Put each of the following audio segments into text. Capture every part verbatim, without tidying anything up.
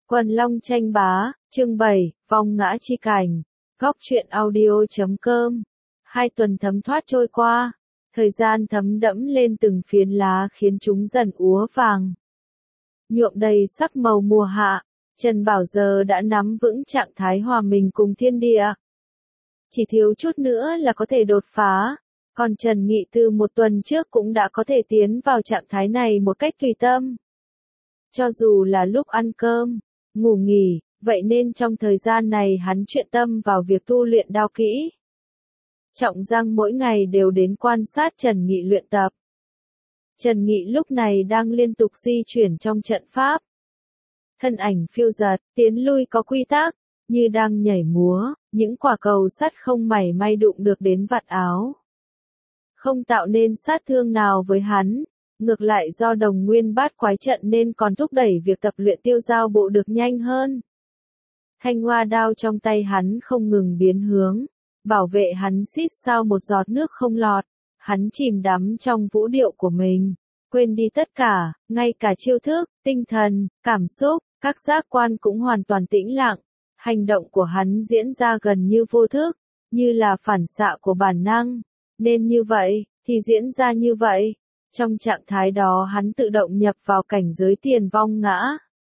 Quần Long tranh bá, chương bảy, vong ngã chi cảnh. Góc truyện audio chấm com. Hai tuần thấm thoát trôi qua, thời gian thấm đẫm lên từng phiến lá khiến chúng dần úa vàng, nhuộm đầy sắc màu mùa hạ. Trần Bảo giờ đã nắm vững trạng thái hòa mình cùng thiên địa. Chỉ thiếu chút nữa là có thể đột phá, còn Trần Nghị từ một tuần trước cũng đã có thể tiến vào trạng thái này một cách tùy tâm. Cho dù là lúc ăn cơm, ngủ nghỉ, vậy nên trong thời gian này hắn chuyên tâm vào việc tu luyện đao kỹ. Trọng Giang mỗi ngày đều đến quan sát Trần Nghị luyện tập. Trần Nghị lúc này đang liên tục di chuyển trong trận pháp. Thân ảnh phiêu dật, tiến lui có quy tắc, như đang nhảy múa, những quả cầu sắt không mảy may đụng được đến vạt áo. Không tạo nên sát thương nào với hắn, ngược lại do đồng nguyên bát quái trận nên còn thúc đẩy việc tập luyện tiêu giao bộ được nhanh hơn. Thanh hoa đao trong tay hắn không ngừng biến hướng, bảo vệ hắn xít sao một giọt nước không lọt. Hắn chìm đắm trong vũ điệu của mình, quên đi tất cả, ngay cả chiêu thức, tinh thần, cảm xúc, các giác quan cũng hoàn toàn tĩnh lặng. Hành động của hắn diễn ra gần như vô thức, như là phản xạ của bản năng, nên như vậy, thì diễn ra như vậy. Trong trạng thái đó hắn tự động nhập vào cảnh giới tiền vong ngã.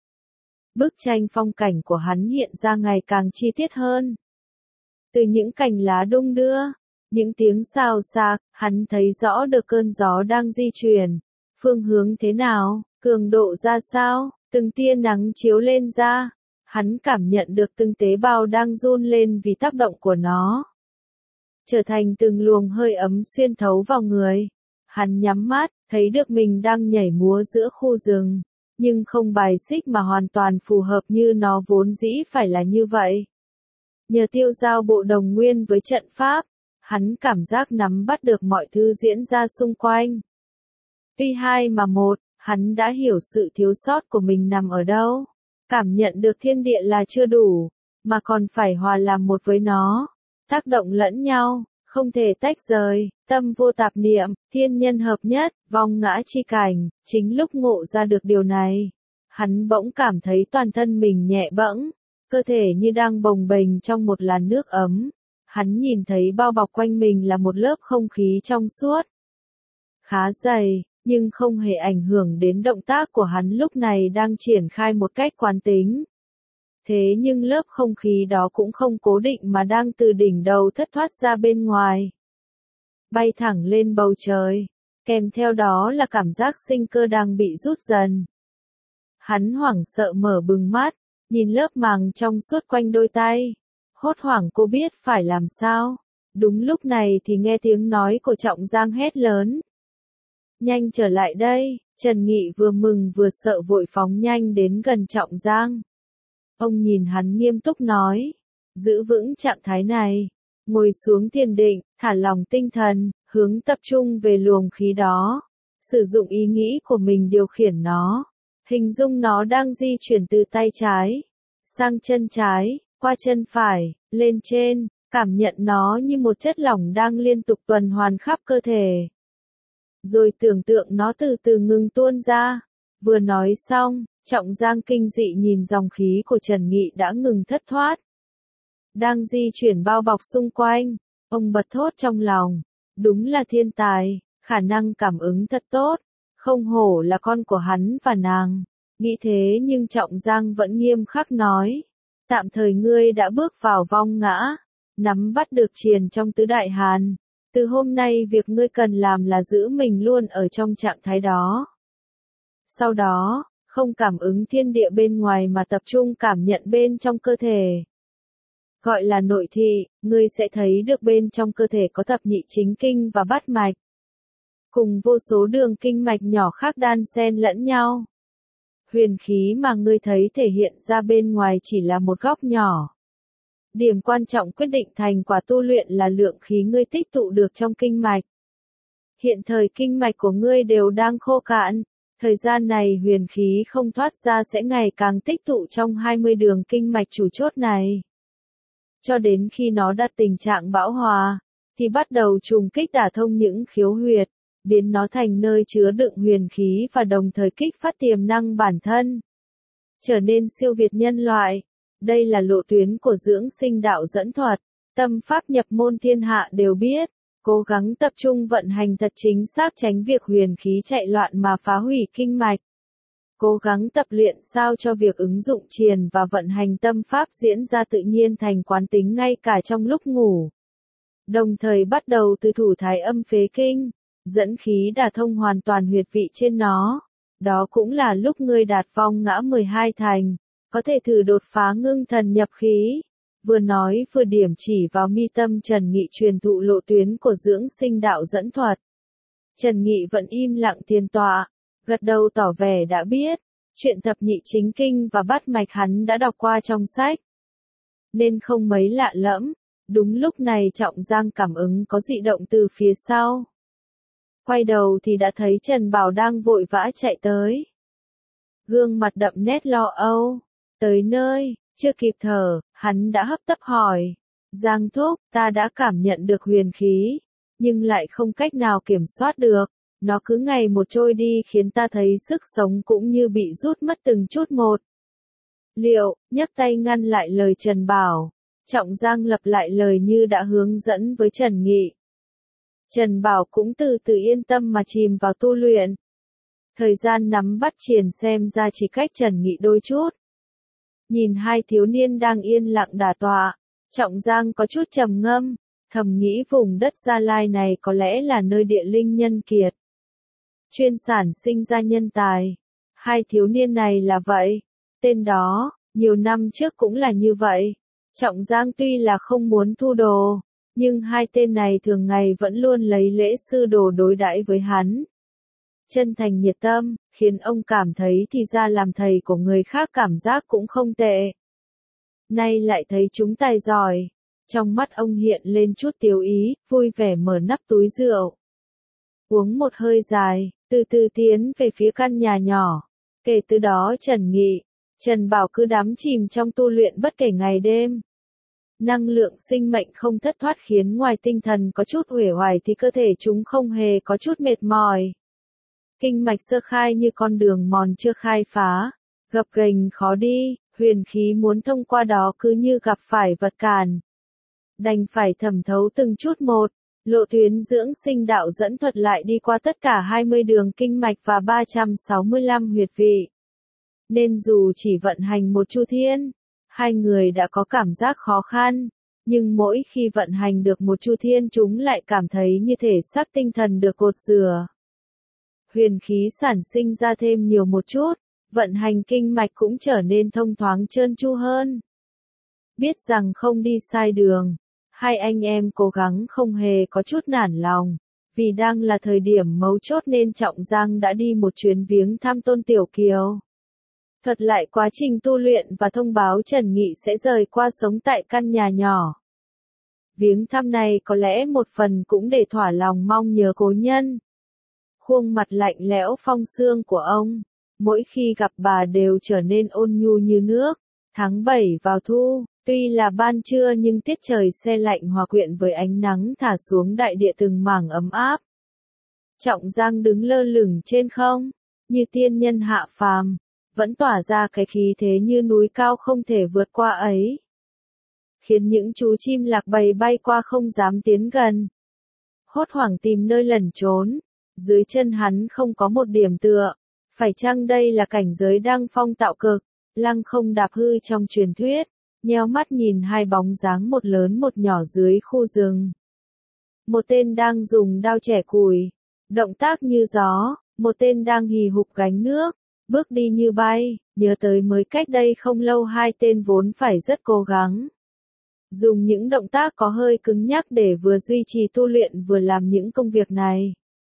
Bức tranh phong cảnh của hắn hiện ra ngày càng chi tiết hơn. Từ những cành lá đung đưa, những tiếng xào xạc, hắn thấy rõ được cơn gió đang di chuyển, phương hướng thế nào, cường độ ra sao, từng tia nắng chiếu lên da. Hắn cảm nhận được từng tế bào đang run lên vì tác động của nó, trở thành từng luồng hơi ấm xuyên thấu vào người. Hắn nhắm mắt, thấy được mình đang nhảy múa giữa khu rừng, nhưng không bài xích mà hoàn toàn phù hợp như nó vốn dĩ phải là như vậy. Nhờ tiêu giao bộ đồng nguyên với trận pháp, hắn cảm giác nắm bắt được mọi thứ diễn ra xung quanh. Tuy hai mà một, hắn đã hiểu sự thiếu sót của mình nằm ở đâu. Cảm nhận được thiên địa là chưa đủ, mà còn phải hòa làm một với nó, tác động lẫn nhau, không thể tách rời, tâm vô tạp niệm, thiên nhân hợp nhất, vong ngã chi cảnh. Chính lúc ngộ ra được điều này, hắn bỗng cảm thấy toàn thân mình nhẹ bẫng, cơ thể như đang bồng bềnh trong một làn nước ấm. Hắn nhìn thấy bao bọc quanh mình là một lớp không khí trong suốt, khá dày, nhưng không hề ảnh hưởng đến động tác của hắn lúc này đang triển khai một cách quán tính. Thế nhưng lớp không khí đó cũng không cố định mà đang từ đỉnh đầu thất thoát ra bên ngoài, bay thẳng lên bầu trời, kèm theo đó là cảm giác sinh cơ đang bị rút dần. Hắn hoảng sợ mở bừng mắt, nhìn lớp màng trong suốt quanh đôi tay, hốt hoảng cô biết phải làm sao. Đúng lúc này thì nghe tiếng nói của Trọng Giang hét lớn. Nhanh trở lại đây. Trần Nghị vừa mừng vừa sợ vội phóng nhanh đến gần Trọng Giang. Ông nhìn hắn nghiêm túc nói, giữ vững trạng thái này, ngồi xuống thiền định, thả lỏng tinh thần, hướng tập trung về luồng khí đó, sử dụng ý nghĩ của mình điều khiển nó, hình dung nó đang di chuyển từ tay trái sang chân trái, qua chân phải, lên trên, cảm nhận nó như một chất lỏng đang liên tục tuần hoàn khắp cơ thể. Rồi tưởng tượng nó từ từ ngừng tuôn ra. Vừa nói xong, Trọng Giang kinh dị nhìn dòng khí của Trần Nghị đã ngừng thất thoát, đang di chuyển bao bọc xung quanh. Ông bật thốt trong lòng, đúng là thiên tài, khả năng cảm ứng thật tốt, không hổ là con của hắn và nàng. Nghĩ thế nhưng Trọng Giang vẫn nghiêm khắc nói, tạm thời ngươi đã bước vào vong ngã, nắm bắt được triền trong tứ đại hàn. Từ hôm nay việc ngươi cần làm là giữ mình luôn ở trong trạng thái đó. Sau đó, không cảm ứng thiên địa bên ngoài mà tập trung cảm nhận bên trong cơ thể. Gọi là nội thị, ngươi sẽ thấy được bên trong cơ thể có thập nhị chính kinh và bát mạch, cùng vô số đường kinh mạch nhỏ khác đan xen lẫn nhau. Huyền khí mà ngươi thấy thể hiện ra bên ngoài chỉ là một góc nhỏ. Điểm quan trọng quyết định thành quả tu luyện là lượng khí ngươi tích tụ được trong kinh mạch. Hiện thời kinh mạch của ngươi đều đang khô cạn, thời gian này huyền khí không thoát ra sẽ ngày càng tích tụ trong hai mươi đường kinh mạch chủ chốt này. Cho đến khi nó đạt tình trạng bão hòa, thì bắt đầu trùng kích đả thông những khiếu huyệt, biến nó thành nơi chứa đựng huyền khí và đồng thời kích phát tiềm năng bản thân. trở nên siêu việt nhân loại. Đây là lộ tuyến của dưỡng sinh đạo dẫn thuật. Tâm pháp nhập môn thiên hạ đều biết. Cố gắng tập trung vận hành thật chính xác tránh việc huyền khí chạy loạn mà phá hủy kinh mạch. Cố gắng tập luyện sao cho việc ứng dụng triền và vận hành tâm pháp diễn ra tự nhiên thành quán tính ngay cả trong lúc ngủ. Đồng thời bắt đầu từ thủ thái âm phế kinh, dẫn khí đả thông hoàn toàn huyệt vị trên nó. Đó cũng là lúc ngươi đạt vong ngã mười hai thành, có thể thử đột phá ngưng thần nhập khí. Vừa nói vừa điểm chỉ vào mi tâm Trần Nghị truyền thụ lộ tuyến của dưỡng sinh đạo dẫn thuật. Trần Nghị vẫn im lặng thiền tọa, gật đầu tỏ vẻ đã biết, chuyện thập nhị chính kinh và bát mạch hắn đã đọc qua trong sách. Nên không mấy lạ lẫm, đúng lúc này Trọng Giang cảm ứng có dị động từ phía sau. Quay đầu thì đã thấy Trần Bảo đang vội vã chạy tới. Gương mặt đậm nét lo âu, tới nơi, chưa kịp thở, hắn đã hấp tấp hỏi. Giang thúc, ta đã cảm nhận được huyền khí, nhưng lại không cách nào kiểm soát được. Nó cứ ngày một trôi đi khiến ta thấy sức sống cũng như bị rút mất từng chút một. Liệu, nhấc tay ngăn lại lời Trần Bảo. Trọng Giang lặp lại lời như đã hướng dẫn với Trần Nghị. Trần Bảo cũng từ từ yên tâm mà chìm vào tu luyện. Thời gian nắm bắt triền xem ra chỉ cách Trần Nghị đôi chút. Nhìn hai thiếu niên đang yên lặng đả tọa, Trọng Giang có chút trầm ngâm, thầm nghĩ vùng đất Gia Lai này có lẽ là nơi địa linh nhân kiệt. Chuyên sản sinh ra nhân tài. Hai thiếu niên này là vậy. Tên đó, nhiều năm trước cũng là như vậy. Trọng Giang tuy là không muốn thu đồ, nhưng hai tên này thường ngày vẫn luôn lấy lễ sư đồ đối đãi với hắn. Chân thành nhiệt tâm, khiến ông cảm thấy thì ra làm thầy của người khác cảm giác cũng không tệ. Nay lại thấy chúng tài giỏi. Trong mắt ông hiện lên chút tiêu ý, vui vẻ mở nắp túi rượu. Uống một hơi dài, từ từ tiến về phía căn nhà nhỏ. Kể từ đó Trần Nghị, Trần Bảo cứ đắm chìm trong tu luyện bất kể ngày đêm. Năng lượng sinh mệnh không thất thoát khiến ngoài tinh thần có chút uể oải thì cơ thể chúng không hề có chút mệt mỏi. Kinh mạch sơ khai như con đường mòn chưa khai phá, gập ghềnh khó đi, huyền khí muốn thông qua đó cứ như gặp phải vật cản. Đành phải thẩm thấu từng chút một, lộ tuyến dưỡng sinh đạo dẫn thuật lại đi qua tất cả hai mươi đường kinh mạch và ba trăm sáu mươi lăm huyệt vị. Nên dù chỉ vận hành một chu thiên, hai người đã có cảm giác khó khăn, nhưng mỗi khi vận hành được một chu thiên chúng lại cảm thấy như thể xác tinh thần được cột rửa. Huyền khí sản sinh ra thêm nhiều một chút, vận hành kinh mạch cũng trở nên thông thoáng trơn tru hơn. Biết rằng không đi sai đường, hai anh em cố gắng không hề có chút nản lòng, vì đang là thời điểm mấu chốt nên Trọng Giang đã đi một chuyến viếng thăm Tôn Tiểu Kiều. Thuật lại quá trình tu luyện và thông báo Trần Nghị sẽ rời qua sống tại căn nhà nhỏ. Viếng thăm này có lẽ một phần cũng để thỏa lòng mong nhớ cố nhân. Khuôn mặt lạnh lẽo phong sương của ông, mỗi khi gặp bà đều trở nên ôn nhu như nước. Tháng bảy vào thu, tuy là ban trưa nhưng tiết trời se lạnh hòa quyện với ánh nắng thả xuống đại địa từng mảng ấm áp. Trọng Giang đứng lơ lửng trên không, như tiên nhân hạ phàm, vẫn tỏa ra cái khí thế như núi cao không thể vượt qua ấy. Khiến những chú chim lạc bầy bay qua không dám tiến gần. Hốt hoảng tìm nơi lẩn trốn, dưới chân hắn không có một điểm tựa. Phải chăng đây là cảnh giới đăng phong tạo cực, lăng không đạp hư trong truyền thuyết, nheo mắt nhìn hai bóng dáng một lớn một nhỏ dưới khu rừng. Một tên đang dùng đao chẻ củi, động tác như gió, một tên đang hì hục gánh nước, bước đi như bay, nhớ tới mới cách đây không lâu hai tên vốn phải rất cố gắng. Dùng những động tác có hơi cứng nhắc để vừa duy trì tu luyện vừa làm những công việc này.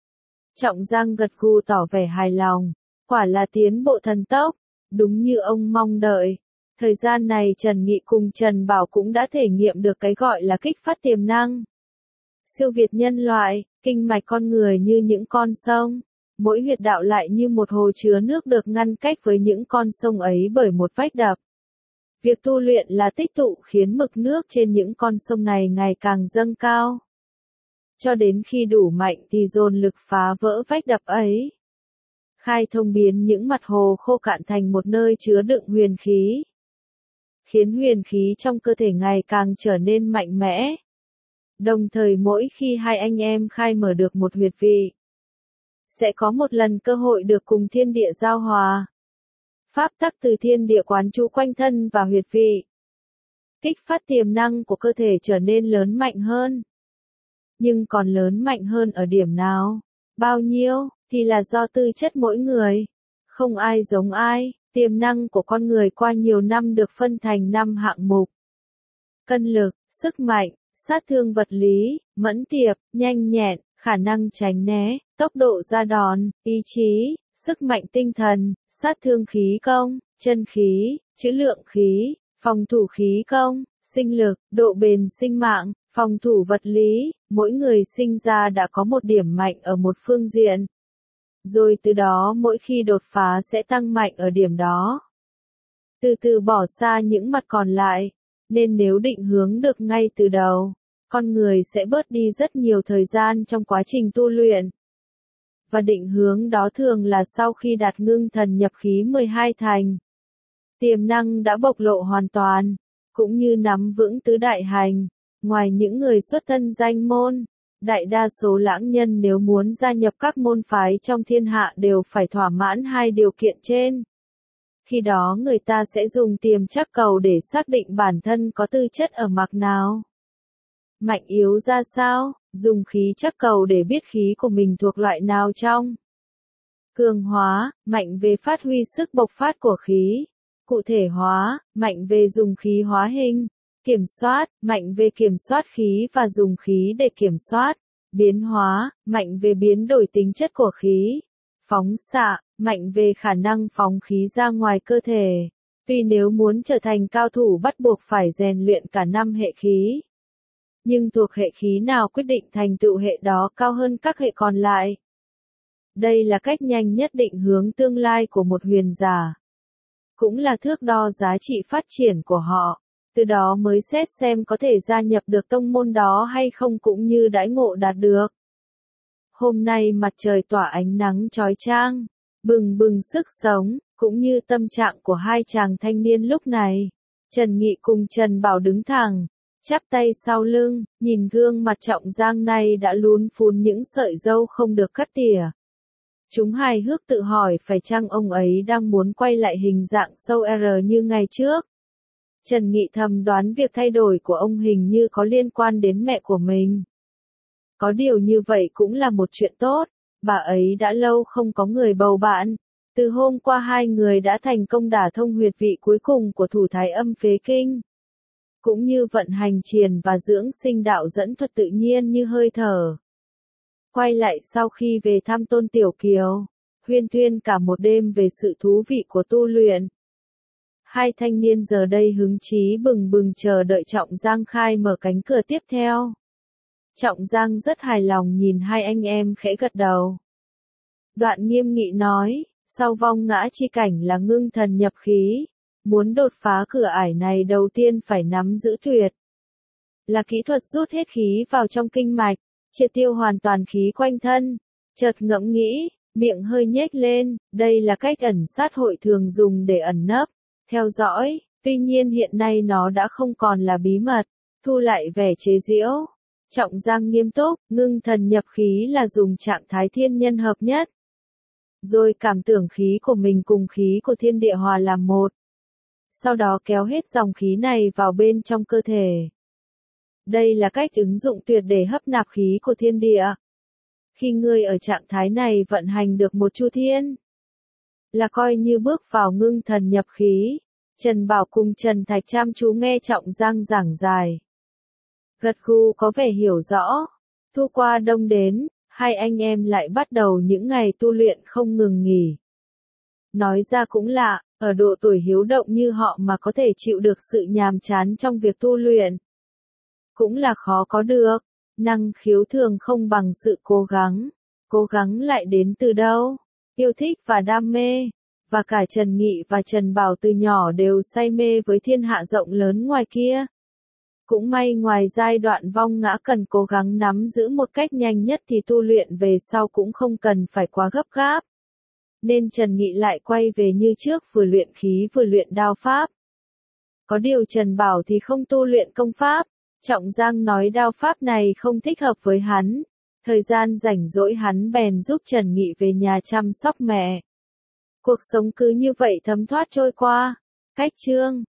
Trọng Giang gật gù tỏ vẻ hài lòng, quả là tiến bộ thần tốc, đúng như ông mong đợi. Thời gian này Trần Nghị cùng Trần Bảo cũng đã thể nghiệm được cái gọi là kích phát tiềm năng. Siêu việt nhân loại, kinh mạch con người như những con sông, mỗi huyệt đạo lại như một hồ chứa nước được ngăn cách với những con sông ấy bởi một vách đập. Việc tu luyện là tích tụ khiến mực nước trên những con sông này ngày càng dâng cao. Cho đến khi đủ mạnh thì dồn lực phá vỡ vách đập ấy. khai thông biến những mặt hồ khô cạn thành một nơi chứa đựng huyền khí, khiến huyền khí trong cơ thể ngày càng trở nên mạnh mẽ. Đồng thời mỗi khi hai anh em khai mở được một huyệt vị, sẽ có một lần cơ hội được cùng thiên địa giao hòa. Pháp tắc từ thiên địa quán trú quanh thân và huyệt vị, kích phát tiềm năng của cơ thể trở nên lớn mạnh hơn. Nhưng còn lớn mạnh hơn ở điểm nào, bao nhiêu, thì là do tư chất mỗi người. Không ai giống ai, tiềm năng của con người qua nhiều năm được phân thành năm hạng mục. Cân lực, sức mạnh, sát thương vật lý, mẫn tiệp, nhanh nhẹn, khả năng tránh né, tốc độ ra đòn, ý chí, sức mạnh tinh thần, sát thương khí công, chân khí, trữ lượng khí, phòng thủ khí công, sinh lực, độ bền sinh mạng, phòng thủ vật lý. Mỗi người sinh ra đã có một điểm mạnh ở một phương diện, rồi từ đó mỗi khi đột phá sẽ tăng mạnh ở điểm đó, từ từ bỏ xa những mặt còn lại. Nên nếu định hướng được ngay từ đầu, con người sẽ bớt đi rất nhiều thời gian trong quá trình tu luyện. Và định hướng đó thường là sau khi đạt ngưng thần nhập khí mười hai thành, tiềm năng đã bộc lộ hoàn toàn, cũng như nắm vững tứ đại hành. Ngoài những người xuất thân danh môn, đại đa số lãng nhân nếu muốn gia nhập các môn phái trong thiên hạ đều phải thỏa mãn hai điều kiện trên. Khi đó người ta sẽ dùng tiềm trắc cầu để xác định bản thân có tư chất ở mặt nào, mạnh yếu ra sao, dùng khí trắc cầu để biết khí của mình thuộc loại nào trong. Cường hóa, mạnh về phát huy sức bộc phát của khí. Cụ thể hóa, mạnh về dùng khí hóa hình. Kiểm soát, mạnh về kiểm soát khí và dùng khí để kiểm soát. Biến hóa, mạnh về biến đổi tính chất của khí. Phóng xạ, mạnh về khả năng phóng khí ra ngoài cơ thể. Vì nếu muốn trở thành cao thủ bắt buộc phải rèn luyện cả năm hệ khí. Nhưng thuộc hệ khí nào quyết định thành tựu hệ đó cao hơn các hệ còn lại. Đây là cách nhanh nhất định hướng tương lai của một huyền giả. Cũng là thước đo giá trị phát triển của họ. Từ đó mới xét xem có thể gia nhập được tông môn đó hay không cũng như đãi ngộ đạt được. Hôm nay mặt trời tỏa ánh nắng chói chang, bừng bừng sức sống, cũng như tâm trạng của hai chàng thanh niên lúc này. Trần Nghị cùng Trần Bảo đứng thẳng, chắp tay sau lưng, nhìn gương mặt Trọng Giang này đã lún phún những sợi râu không được cắt tỉa. Chúng hài hước tự hỏi phải chăng ông ấy đang muốn quay lại hình dạng sâu R như ngày trước. Trần Nghị thầm đoán việc thay đổi của ông hình như có liên quan đến mẹ của mình. Có điều như vậy cũng là một chuyện tốt, bà ấy đã lâu không có người bầu bạn. Từ hôm qua hai người đã thành công đả thông huyệt vị cuối cùng của thủ thái âm phế kinh. Cũng như vận hành triền và dưỡng sinh đạo dẫn thuật tự nhiên như hơi thở. Quay lại sau khi về thăm Tôn Tiểu Kiều, huyên thuyên cả một đêm về sự thú vị của tu luyện. Hai thanh niên giờ đây hứng chí bừng bừng chờ đợi Trọng Giang khai mở cánh cửa tiếp theo. Trọng Giang rất hài lòng nhìn hai anh em khẽ gật đầu. Đoạn nghiêm nghị nói, sau vong ngã chi cảnh là ngưng thần nhập khí. Muốn đột phá cửa ải này đầu tiên phải nắm giữ tuyệt. Là kỹ thuật rút hết khí vào trong kinh mạch, triệt tiêu hoàn toàn khí quanh thân. Chợt ngẫm nghĩ, miệng hơi nhếch lên, đây là cách ẩn sát hội thường dùng để ẩn nấp, theo dõi, tuy nhiên hiện nay nó đã không còn là bí mật, thu lại vẻ chế giễu. Trọng Giang nghiêm túc, ngưng thần nhập khí là dùng trạng thái thiên nhân hợp nhất. Rồi cảm tưởng khí của mình cùng khí của thiên địa hòa làm một. Sau đó kéo hết dòng khí này vào bên trong cơ thể. Đây là cách ứng dụng tuyệt để hấp nạp khí của thiên địa. Khi ngươi ở trạng thái này vận hành được một chu thiên, là coi như bước vào ngưng thần nhập khí. Trần Bảo cùng Trần Thạch chăm chú nghe Trọng Giang giảng giải. Gật gù có vẻ hiểu rõ. Thu qua đông đến, hai anh em lại bắt đầu những ngày tu luyện không ngừng nghỉ. Nói ra cũng lạ, ở độ tuổi hiếu động như họ mà có thể chịu được sự nhàm chán trong việc tu luyện. Cũng là khó có được, năng khiếu thường không bằng sự cố gắng. Cố gắng lại đến từ đâu? Yêu thích và đam mê. Và cả Trần Nghị và Trần Bảo từ nhỏ đều say mê với thiên hạ rộng lớn ngoài kia. Cũng may ngoài giai đoạn vong ngã cần cố gắng nắm giữ một cách nhanh nhất thì tu luyện về sau cũng không cần phải quá gấp gáp. nên Trần Nghị lại quay về như trước vừa luyện khí vừa luyện đao pháp. Có điều Trần Bảo thì không tu luyện công pháp, Trọng Giang nói đao pháp này không thích hợp với hắn, thời gian rảnh rỗi hắn bèn giúp Trần Nghị về nhà chăm sóc mẹ. Cuộc sống cứ như vậy thấm thoát trôi qua. Cách chương